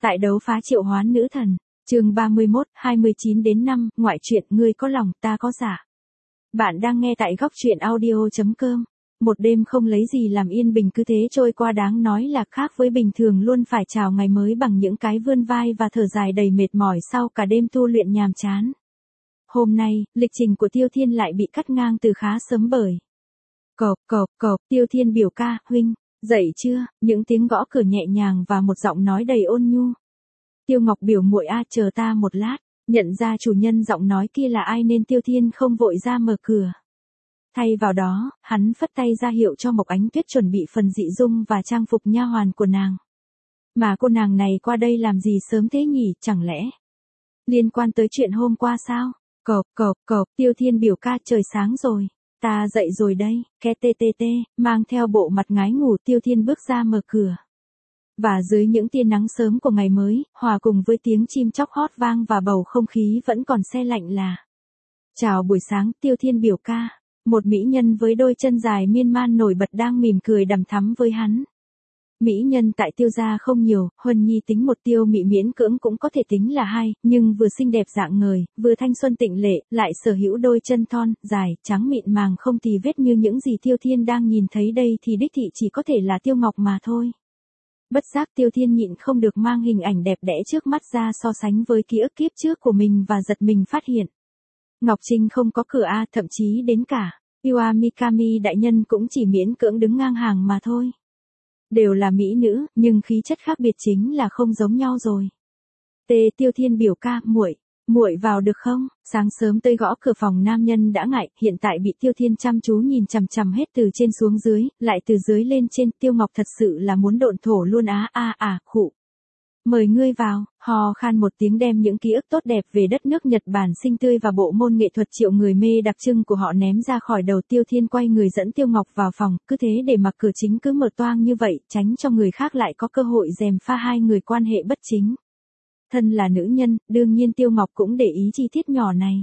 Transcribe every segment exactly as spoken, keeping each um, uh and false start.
Tại đấu phá triệu hoán nữ thần, chương ba mươi mốt, hai mươi chín đến năm, ngoại truyện ngươi có lòng ta có dạ. Bạn đang nghe tại góc truyện audio chấm com. Một đêm không lấy gì làm yên bình cứ thế trôi qua, đáng nói là khác với bình thường luôn phải chào ngày mới bằng những cái vươn vai và thở dài đầy mệt mỏi sau cả đêm tu luyện nhàm chán. Hôm nay, lịch trình của Tiêu Thiên lại bị cắt ngang từ khá sớm bởi cộp cộp cộp. Tiêu Thiên biểu ca, huynh, dậy chưa? Những tiếng gõ cửa nhẹ nhàng và một giọng nói đầy ôn nhu. Tiêu Ngọc biểu muội a, chờ ta một lát. Nhận ra chủ nhân giọng nói kia là ai nên Tiêu Thiên không vội ra mở cửa. Thay vào đó, hắn phất tay ra hiệu cho Mộc Ánh Tuyết chuẩn bị phần dị dung và trang phục nha hoàn của nàng. Mà cô nàng này qua đây làm gì sớm thế nhỉ, chẳng lẽ liên quan tới chuyện hôm qua sao? Cộp cộp cộp. Tiêu Thiên biểu ca, trời sáng rồi. Ta dậy rồi đây, ke tê tê tê, mang theo bộ mặt ngái ngủ Tiêu Thiên bước ra mở cửa. Và dưới những tia nắng sớm của ngày mới, hòa cùng với tiếng chim chóc hót vang và bầu không khí vẫn còn se lạnh là chào buổi sáng Tiêu Thiên biểu ca. Một mỹ nhân với đôi chân dài miên man nổi bật đang mỉm cười đằm thắm với hắn. Mỹ nhân tại Tiêu gia không nhiều, Huân Nhi tính một Tiêu Mị miễn cưỡng cũng có thể tính là hai, nhưng vừa xinh đẹp dạng ngời, vừa thanh xuân tịnh lệ, lại sở hữu đôi chân thon, dài, trắng mịn màng không tì vết như những gì Tiêu Thiên đang nhìn thấy đây thì đích thị chỉ có thể là Tiêu Ngọc mà thôi. Bất giác Tiêu Thiên nhịn không được mang hình ảnh đẹp đẽ trước mắt ra so sánh với ký ức kiếp trước của mình và giật mình phát hiện Ngọc Trinh không có cửa a, thậm chí đến cả Iwamikami đại nhân cũng chỉ miễn cưỡng đứng ngang hàng mà thôi. Đều là mỹ nữ, nhưng khí chất khác biệt chính là không giống nhau rồi. Tê Tiêu Thiên biểu ca, muội, muội vào được không? Sáng sớm tới gõ cửa phòng nam nhân đã ngại, hiện tại bị Tiêu Thiên chăm chú nhìn chằm chằm hết từ trên xuống dưới, lại từ dưới lên trên. Tiêu Ngọc thật sự là muốn độn thổ luôn á. A à khụ. Mời ngươi vào. Hò khan một tiếng đem những ký ức tốt đẹp về đất nước Nhật Bản xinh tươi và bộ môn nghệ thuật triệu người mê đặc trưng của họ ném ra khỏi đầu. Tiêu Thiên quay người dẫn Tiêu Ngọc vào phòng, cứ thế để mặc cửa chính cứ mở toang như vậy, tránh cho người khác lại có cơ hội gièm pha hai người quan hệ bất chính. Thân là nữ nhân, đương nhiên Tiêu Ngọc cũng để ý chi tiết nhỏ này.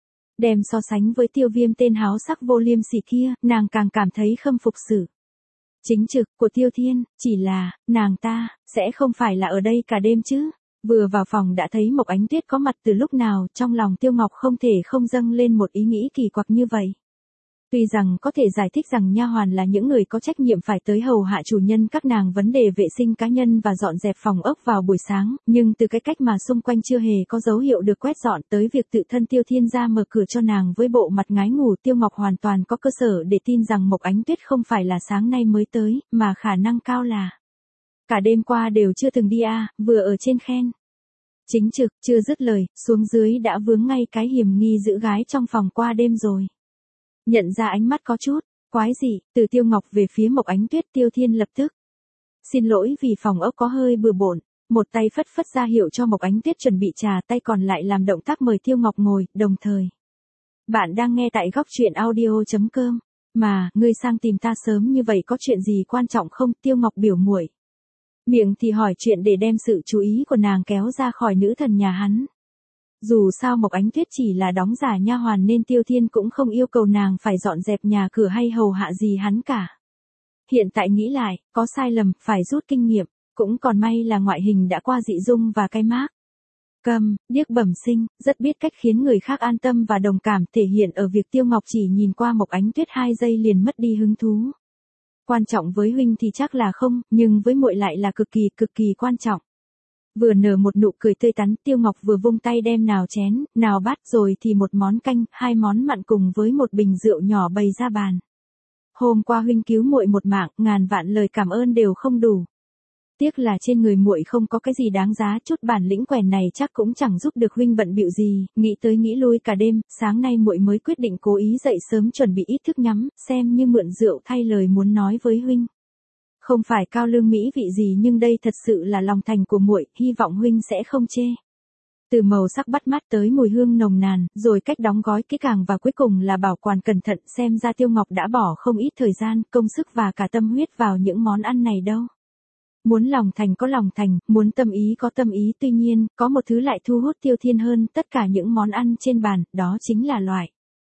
Đem so sánh với Tiêu Viêm tên háo sắc vô liêm sỉ kia, nàng càng cảm thấy khâm phục sự chính trực của Tiêu Thiên, chỉ là, nàng ta, sẽ không phải là ở đây cả đêm chứ. Vừa vào phòng đã thấy Mộc Ánh Tuyết có mặt từ lúc nào, trong lòng Tiêu Ngọc không thể không dâng lên một ý nghĩ kỳ quặc như vậy. Tuy rằng có thể giải thích rằng nha hoàn là những người có trách nhiệm phải tới hầu hạ chủ nhân các nàng vấn đề vệ sinh cá nhân và dọn dẹp phòng ốc vào buổi sáng, nhưng từ cái cách mà xung quanh chưa hề có dấu hiệu được quét dọn tới việc tự thân Tiêu Thiên ra mở cửa cho nàng với bộ mặt ngái ngủ, Tiêu Ngọc hoàn toàn có cơ sở để tin rằng Mộc Ánh Tuyết không phải là sáng nay mới tới, mà khả năng cao là cả đêm qua đều chưa từng đi a, vừa ở trên khen chính trực, chưa dứt lời, xuống dưới đã vướng ngay cái hiểm nghi giữ gái trong phòng qua đêm rồi. Nhận ra ánh mắt có chút quái dị từ Tiêu Ngọc về phía Mộc Ánh Tuyết, Tiêu Thiên lập tức xin lỗi vì phòng ốc có hơi bừa bộn, một tay phất phất ra hiệu cho Mộc Ánh Tuyết chuẩn bị trà, tay còn lại làm động tác mời Tiêu Ngọc ngồi, đồng thời bạn đang nghe tại góc truyện audio chấm com. Mà, ngươi sang tìm ta sớm như vậy có chuyện gì quan trọng không? Tiêu Ngọc biểu muội miệng thì hỏi chuyện để đem sự chú ý của nàng kéo ra khỏi nữ thần nhà hắn. Dù sao Mộc Ánh Tuyết chỉ là đóng giả nha hoàn nên Tiêu Thiên cũng không yêu cầu nàng phải dọn dẹp nhà cửa hay hầu hạ gì hắn cả. Hiện tại nghĩ lại, có sai lầm, phải rút kinh nghiệm, cũng còn may là ngoại hình đã qua dị dung và cái mác câm, điếc bẩm sinh, rất biết cách khiến người khác an tâm và đồng cảm, thể hiện ở việc Tiêu Ngọc chỉ nhìn qua Mộc Ánh Tuyết hai giây liền mất đi hứng thú. Quan trọng với huynh thì chắc là không, nhưng với muội lại là cực kỳ cực kỳ quan trọng. Vừa nở một nụ cười tươi tắn, Tiêu Ngọc vừa vung tay đem nào chén, nào bát rồi thì một món canh, hai món mặn cùng với một bình rượu nhỏ bày ra bàn. Hôm qua huynh cứu muội một mạng, ngàn vạn lời cảm ơn đều không đủ. Tiếc là trên người muội không có cái gì đáng giá, chút bản lĩnh quèn này chắc cũng chẳng giúp được huynh bận bịu gì. Nghĩ tới nghĩ lui cả đêm, sáng nay muội mới quyết định cố ý dậy sớm chuẩn bị ít thức nhắm, xem như mượn rượu thay lời muốn nói với huynh. Không phải cao lương mỹ vị gì nhưng đây thật sự là lòng thành của muội, hy vọng huynh sẽ không chê. Từ màu sắc bắt mắt tới mùi hương nồng nàn, rồi cách đóng gói kỹ càng và cuối cùng là bảo quản cẩn thận, xem ra Tiêu Ngọc đã bỏ không ít thời gian, công sức và cả tâm huyết vào những món ăn này đâu. Muốn lòng thành có lòng thành, muốn tâm ý có tâm ý, tuy nhiên, có một thứ lại thu hút Tiêu Thiên hơn tất cả những món ăn trên bàn, đó chính là loại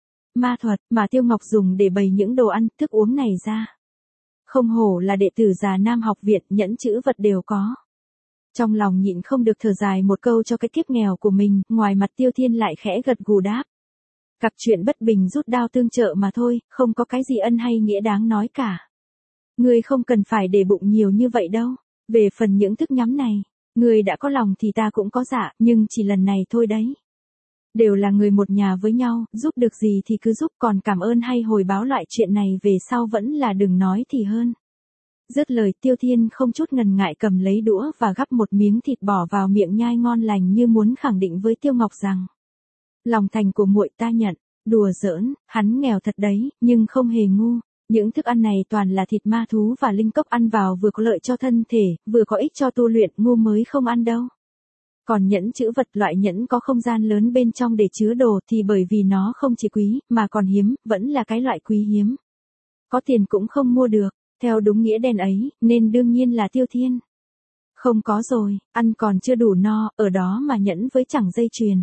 ma thuật mà Tiêu Ngọc dùng để bày những đồ ăn, thức uống này ra. Không hổ là đệ tử già Nam học viện, nhẫn chữ vật đều có. Trong lòng nhịn không được thở dài một câu cho cái kiếp nghèo của mình, ngoài mặt Tiêu Thiên lại khẽ gật gù đáp. Gặp chuyện bất bình rút đao tương trợ mà thôi, không có cái gì ân hay nghĩa đáng nói cả. Ngươi không cần phải để bụng nhiều như vậy đâu. Về phần những thức nhắm này, ngươi đã có lòng thì ta cũng có dạ, nhưng chỉ lần này thôi đấy. Đều là người một nhà với nhau, giúp được gì thì cứ giúp, còn cảm ơn hay hồi báo loại chuyện này về sau vẫn là đừng nói thì hơn. Dứt lời Tiêu Thiên không chút ngần ngại cầm lấy đũa và gắp một miếng thịt bỏ vào miệng nhai ngon lành như muốn khẳng định với Tiêu Ngọc rằng. Lòng thành của muội ta nhận, đùa giỡn, hắn nghèo thật đấy, nhưng không hề ngu. Những thức ăn này toàn là thịt ma thú và linh cốc ăn vào vừa có lợi cho thân thể, vừa có ích cho tu luyện, ngu mới không ăn đâu. Còn nhẫn chữ vật, loại nhẫn có không gian lớn bên trong để chứa đồ thì bởi vì nó không chỉ quý, mà còn hiếm, vẫn là cái loại quý hiếm. Có tiền cũng không mua được, theo đúng nghĩa đen ấy, nên đương nhiên là Tiêu Thiên. Không có rồi, ăn còn chưa đủ no, ở đó mà nhẫn với chẳng dây chuyền.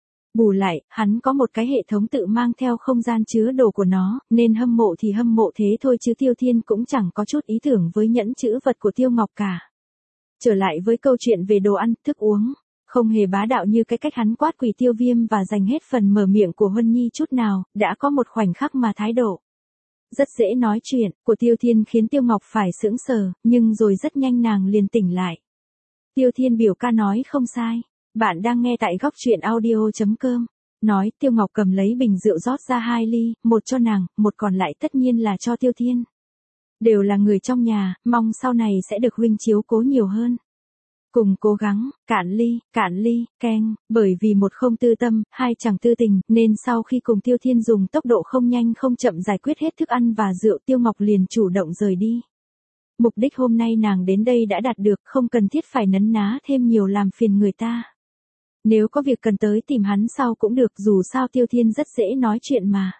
Bù lại, hắn có một cái hệ thống tự mang theo không gian chứa đồ của nó, nên hâm mộ thì hâm mộ thế thôi chứ Tiêu Thiên cũng chẳng có chút ý tưởng với nhẫn chữ vật của Tiêu Ngọc cả. Trở lại với câu chuyện về đồ ăn, thức uống, không hề bá đạo như cái cách hắn quát quỷ Tiêu Viêm và giành hết phần mở miệng của Huân Nhi chút nào, đã có một khoảnh khắc mà thái độ rất dễ nói chuyện của Tiêu Thiên khiến Tiêu Ngọc phải sững sờ, nhưng rồi rất nhanh nàng liền tỉnh lại. Tiêu Thiên biểu ca nói không sai. Bạn đang nghe tại góc truyện audio chấm com. Nói Tiêu Ngọc cầm lấy bình rượu rót ra hai ly, một cho nàng, một còn lại tất nhiên là cho Tiêu Thiên. Đều là người trong nhà, mong sau này sẽ được huynh chiếu cố nhiều hơn. Cùng cố gắng, cạn ly, cạn ly, keng, bởi vì một không tư tâm, hai chẳng tư tình, nên sau khi cùng Tiêu Thiên dùng tốc độ không nhanh không chậm giải quyết hết thức ăn và rượu, Tiêu Ngọc liền chủ động rời đi. Mục đích hôm nay nàng đến đây đã đạt được, không cần thiết phải nấn ná thêm nhiều làm phiền người ta. Nếu có việc cần tới tìm hắn sau cũng được, dù sao Tiêu Thiên rất dễ nói chuyện mà.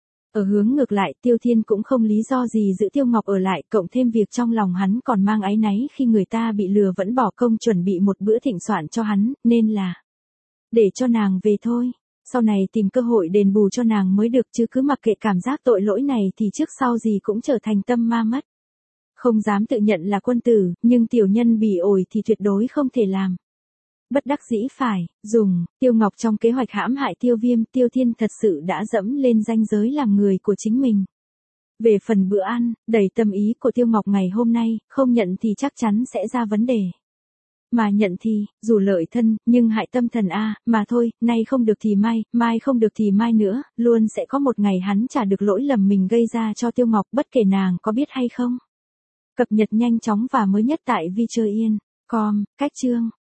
Ở hướng ngược lại, Tiêu Thiên cũng không lý do gì giữ Tiêu Ngọc ở lại, cộng thêm việc trong lòng hắn còn mang áy náy khi người ta bị lừa vẫn bỏ công chuẩn bị một bữa thịnh soạn cho hắn, nên là để cho nàng về thôi. Sau này tìm cơ hội đền bù cho nàng mới được, chứ cứ mặc kệ cảm giác tội lỗi này thì trước sau gì cũng trở thành tâm ma mất. Không dám tự nhận là quân tử, nhưng tiểu nhân bỉ ổi thì tuyệt đối không thể làm. Bất đắc dĩ phải dùng Tiêu Ngọc trong kế hoạch hãm hại Tiêu Viêm, Tiêu Thiên thật sự đã dẫm lên ranh giới làm người của chính mình. Về phần bữa ăn, đầy tâm ý của Tiêu Ngọc ngày hôm nay, không nhận thì chắc chắn sẽ ra vấn đề. Mà nhận thì, dù lợi thân, nhưng hại tâm thần a, mà thôi, nay không được thì mai, mai không được thì mai nữa, luôn sẽ có một ngày hắn trả được lỗi lầm mình gây ra cho Tiêu Ngọc, bất kể nàng có biết hay không. Cập nhật nhanh chóng và mới nhất tại vi chơi yên chấm com, cách chương.